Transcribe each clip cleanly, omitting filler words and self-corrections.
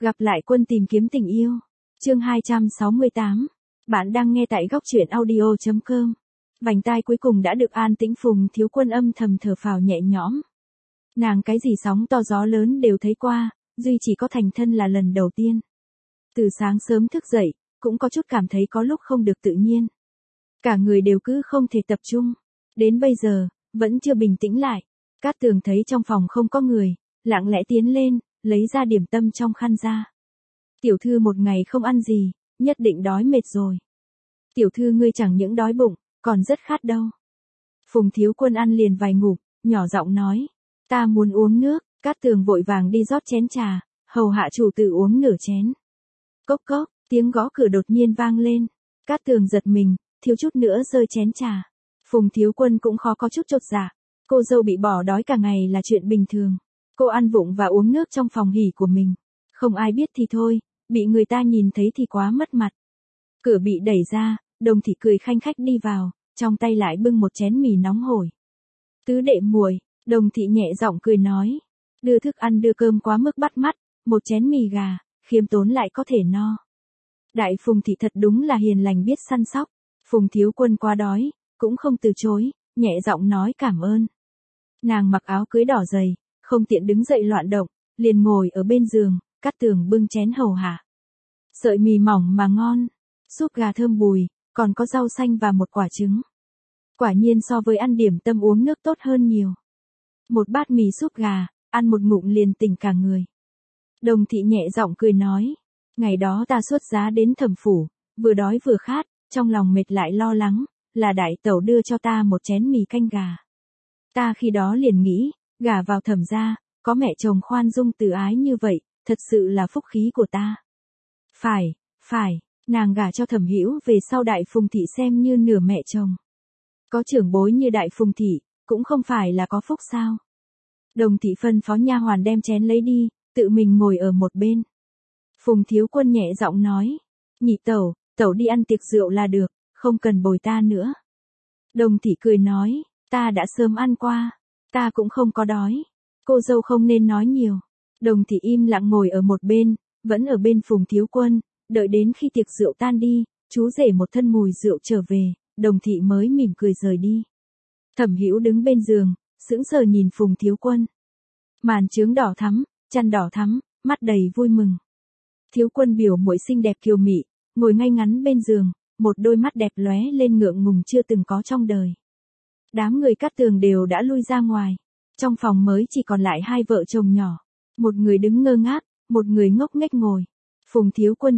Gặp lại Quân tìm kiếm tình yêu. Chương 268. Bạn đang nghe tại góc truyện audio.com. Vành tai cuối cùng đã được an tĩnh, Phùng Thiếu Quân âm thầm thở phào nhẹ nhõm. Nàng cái gì sóng to gió lớn đều thấy qua, duy chỉ có thành thân là lần đầu tiên. Từ sáng sớm thức dậy, cũng có chút cảm thấy có lúc không được tự nhiên. Cả người đều cứ không thể tập trung. Đến bây giờ, vẫn chưa bình tĩnh lại. Cát Tường thấy trong phòng không có người, lặng lẽ tiến lên, lấy ra điểm tâm trong khăn ra. Tiểu thư một ngày không ăn gì, nhất định đói mệt rồi. Tiểu thư ngươi chẳng những đói bụng, còn rất khát đâu. Phùng Thiếu Quân ăn liền vài ngụm, nhỏ giọng nói. Ta muốn uống nước. Cát Tường vội vàng đi rót chén trà, hầu hạ chủ tử uống nửa chén. Cốc cốc, tiếng gõ cửa đột nhiên vang lên. Cát Tường giật mình, thiếu chút nữa rơi chén trà. Phùng Thiếu Quân cũng khó có chút chột dạ. Cô dâu bị bỏ đói cả ngày là chuyện bình thường. Cô ăn vụng và uống nước trong phòng hỉ của mình. Không ai biết thì thôi, bị người ta nhìn thấy thì quá mất mặt. Cửa bị đẩy ra, Đồng Thị cười khanh khách đi vào, trong tay lại bưng một chén mì nóng hổi. Tứ đệ muội, Đồng Thị nhẹ giọng cười nói. Đưa thức ăn đưa cơm quá mức bắt mắt, một chén mì gà, khiêm tốn lại có thể no. Đại Phùng Thị thật đúng là hiền lành biết săn sóc. Phùng Thiếu Quân quá đói, cũng không từ chối, nhẹ giọng nói cảm ơn. Nàng mặc áo cưới đỏ dày, không tiện đứng dậy loạn động, liền ngồi ở bên giường, Cát Tường bưng chén hầu hạ. Sợi mì mỏng mà ngon, súp gà thơm bùi, còn có rau xanh và một quả trứng. Quả nhiên so với ăn điểm tâm uống nước tốt hơn nhiều. Một bát mì súp gà, ăn một ngụm liền tỉnh cả người. Đồng Thị nhẹ giọng cười nói, ngày đó ta xuất giá đến Thẩm phủ, vừa đói vừa khát, trong lòng mệt lại lo lắng, là đại tẩu đưa cho ta một chén mì canh gà. Ta khi đó liền nghĩ, gả vào Thẩm gia, có mẹ chồng khoan dung từ ái như vậy, thật sự là phúc khí của ta. Phải, nàng gả cho Thẩm Hữu về sau Đại Phùng Thị xem như nửa mẹ chồng. Có trưởng bối như Đại Phùng Thị, cũng không phải là có phúc sao. Đồng Thị phân phó nha hoàn đem chén lấy đi, tự mình ngồi ở một bên. Phùng Thiếu Quân nhẹ giọng nói, nhị tẩu, tẩu đi ăn tiệc rượu là được, không cần bồi ta nữa. Đồng Thị cười nói, ta đã sớm ăn qua, ta cũng không có đói. Cô dâu không nên nói nhiều. Đồng Thị im lặng ngồi ở một bên, vẫn ở bên Phùng Thiếu Quân, đợi đến khi tiệc rượu tan đi, chú rể một thân mùi rượu trở về, Đồng Thị mới mỉm cười rời đi. Thẩm Hữu đứng bên giường, sững sờ nhìn Phùng Thiếu Quân. Màn trướng đỏ thắm, chăn đỏ thắm, mắt đầy vui mừng. Thiếu Quân biểu muội xinh đẹp kiều mị, ngồi ngay ngắn bên giường, một đôi mắt đẹp lóe lên ngượng ngùng chưa từng có trong đời. Đám người Cát Tường đều đã lui ra ngoài. Trong phòng mới chỉ còn lại hai vợ chồng nhỏ. Một người đứng ngơ ngác, một người ngốc nghếch ngồi. Phùng Thiếu Quân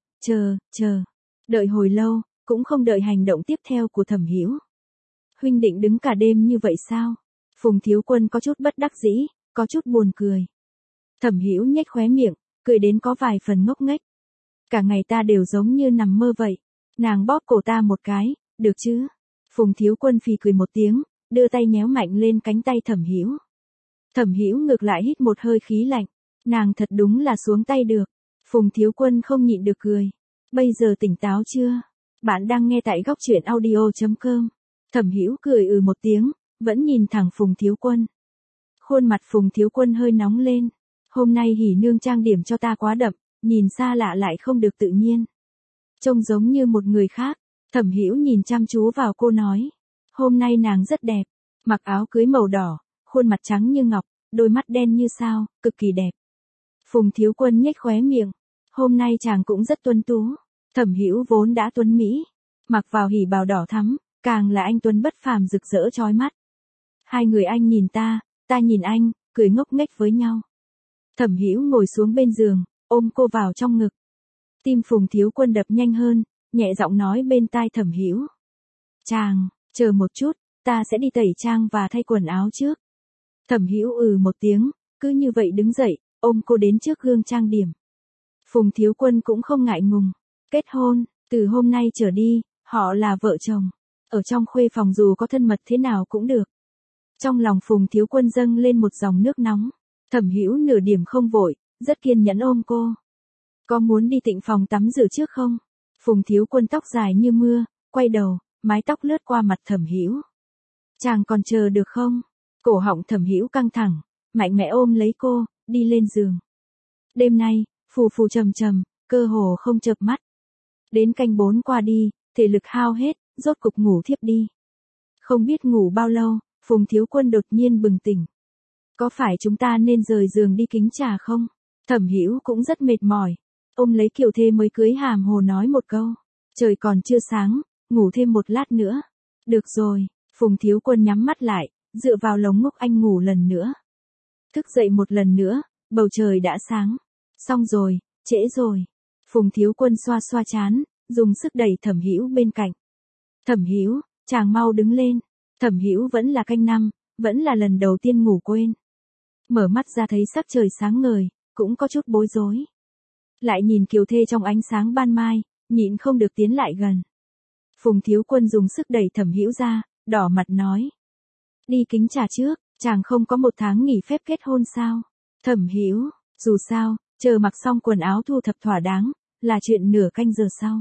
chờ. Đợi hồi lâu, cũng không đợi hành động tiếp theo của Thẩm Hữu. Huynh định đứng cả đêm như vậy sao? Phùng Thiếu Quân có chút bất đắc dĩ, có chút buồn cười. Thẩm Hữu nhếch khóe miệng, cười đến có vài phần ngốc nghếch. Cả ngày ta đều giống như nằm mơ vậy. Nàng bóp cổ ta một cái, được chứ? Phùng Thiếu Quân phì cười một tiếng, đưa tay nhéo mạnh lên cánh tay Thẩm Hữu. Thẩm Hữu ngược lại hít một hơi khí lạnh, nàng thật đúng là xuống tay được. Phùng Thiếu Quân không nhịn được cười. Bây giờ tỉnh táo chưa? Bạn đang nghe tại góc truyện audio.com. Thẩm Hữu cười một tiếng, vẫn nhìn thẳng Phùng Thiếu Quân. Khuôn mặt Phùng Thiếu Quân hơi nóng lên. Hôm nay hỉ nương trang điểm cho ta quá đậm, nhìn xa lạ lại không được tự nhiên. Trông giống như một người khác. Thẩm Hữu nhìn chăm chú vào cô nói. Hôm nay nàng rất đẹp, mặc áo cưới màu đỏ, khuôn mặt trắng như ngọc, đôi mắt đen như sao, cực kỳ đẹp. Phùng Thiếu Quân nhếch khóe miệng. Hôm nay chàng cũng rất tuấn tú. Thẩm Hữu vốn đã tuấn mỹ, mặc vào hỉ bào đỏ thắm, càng là anh tuấn bất phàm rực rỡ chói mắt. Hai người anh nhìn ta nhìn anh, cười ngốc nghếch với nhau. Thẩm Hữu ngồi xuống bên giường, ôm cô vào trong ngực. Tim Phùng Thiếu Quân đập nhanh hơn, nhẹ giọng nói bên tai Thẩm Hữu. Chàng, chờ một chút, ta sẽ đi tẩy trang và thay quần áo trước. Thẩm Hữu một tiếng, cứ như vậy đứng dậy, ôm cô đến trước gương trang điểm. Phùng Thiếu Quân cũng không ngại ngùng. Kết hôn, từ hôm nay trở đi, họ là vợ chồng. Ở trong khuê phòng dù có thân mật thế nào cũng được. Trong lòng Phùng Thiếu Quân dâng lên một dòng nước nóng. Thẩm Hữu nửa điểm không vội, rất kiên nhẫn ôm cô. Có muốn đi tịnh phòng tắm rửa trước không? Phùng Thiếu Quân tóc dài như mưa, quay đầu, mái tóc lướt qua mặt Thẩm Hữu. Chàng còn chờ được không? Cổ họng Thẩm Hữu căng thẳng, mạnh mẽ ôm lấy cô, đi lên giường. Đêm nay, phù phù trầm trầm, cơ hồ không chợp mắt. Đến canh 4 qua đi, thể lực hao hết, rốt cục ngủ thiếp đi. Không biết ngủ bao lâu, Phùng Thiếu Quân đột nhiên bừng tỉnh. Có phải chúng ta nên rời giường đi kính trà không? Thẩm Hữu cũng rất mệt mỏi, ôm lấy Kiều Thê mới cưới hàm hồ nói một câu. Trời còn chưa sáng, ngủ thêm một lát nữa. Được rồi, Phùng Thiếu Quân nhắm mắt lại, dựa vào lồng ngực anh ngủ lần nữa. Thức dậy một lần nữa, bầu trời đã sáng. Xong rồi, trễ rồi. Phùng Thiếu Quân xoa xoa trán, dùng sức đẩy Thẩm Hữu bên cạnh. Thẩm Hữu, chàng mau đứng lên. Thẩm Hữu vẫn là canh 5, vẫn là lần đầu tiên ngủ quên. Mở mắt ra thấy sắc trời sáng ngời, cũng có chút bối rối. Lại nhìn Kiều Thê trong ánh sáng ban mai, nhịn không được tiến lại gần. Phùng Thiếu Quân dùng sức đẩy Thẩm Hữu ra, đỏ mặt nói. Đi kính trà trước, chàng không có 1 tháng nghỉ phép kết hôn sao? Thẩm Hữu, dù sao, chờ mặc xong quần áo thu thập thỏa đáng, là chuyện nửa canh giờ sau.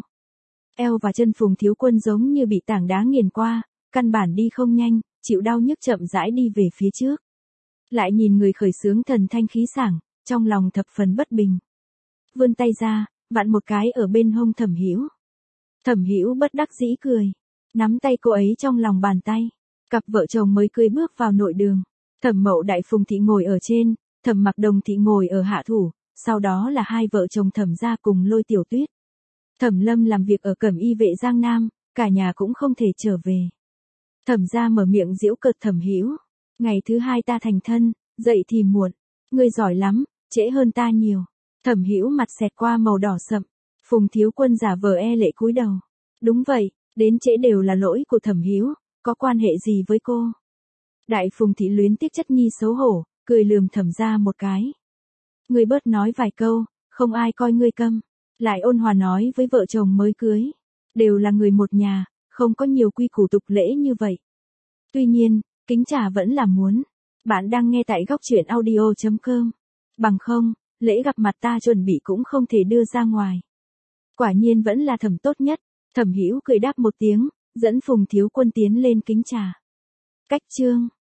Eo và chân Phùng Thiếu Quân giống như bị tảng đá nghiền qua, căn bản đi không nhanh, chịu đau nhức chậm rãi đi về phía trước. Lại nhìn người khởi xướng thần thanh khí sảng, trong lòng thập phần bất bình. Vươn tay ra, vặn một cái ở bên hông Thẩm Hữu. Thẩm Hữu bất đắc dĩ cười, nắm tay cô ấy trong lòng bàn tay. Cặp vợ chồng mới cưới bước vào nội đường. Thẩm Mậu Đại Phùng thị ngồi ở trên, Thẩm Mặc Đồng thị ngồi ở hạ thủ, sau đó là hai vợ chồng Thẩm gia cùng Lôi Tiểu Tuyết. Thẩm Lâm làm việc ở Cẩm Y vệ Giang Nam, cả nhà cũng không thể trở về. Thẩm gia mở miệng giễu cợt Thẩm Hữu. Ngày thứ 2 ta thành thân, dậy thì muộn. Ngươi giỏi lắm, trễ hơn ta nhiều. Thẩm Hữu mặt xẹt qua màu đỏ sậm. Phùng Thiếu Quân giả vờ e lệ cúi đầu. Đúng vậy, đến trễ đều là lỗi của Thẩm Hữu, có quan hệ gì với cô? Đại Phùng thị luyến tiếc chất nhi xấu hổ, cười lườm Thẩm gia một cái. Ngươi bớt nói vài câu, không ai coi ngươi câm. Lại ôn hòa nói với vợ chồng mới cưới. Đều là người một nhà, không có nhiều quy củ tục lễ như vậy. Tuy nhiên, kính trà vẫn là muốn. Bạn đang nghe tại góc truyện audio.com. Bằng không, lễ gặp mặt ta chuẩn bị cũng không thể đưa ra ngoài. Quả nhiên vẫn là Thẩm tốt nhất. Thẩm Hữu cười đáp một tiếng, dẫn Phùng Thiếu Quân tiến lên kính trà. Cách chương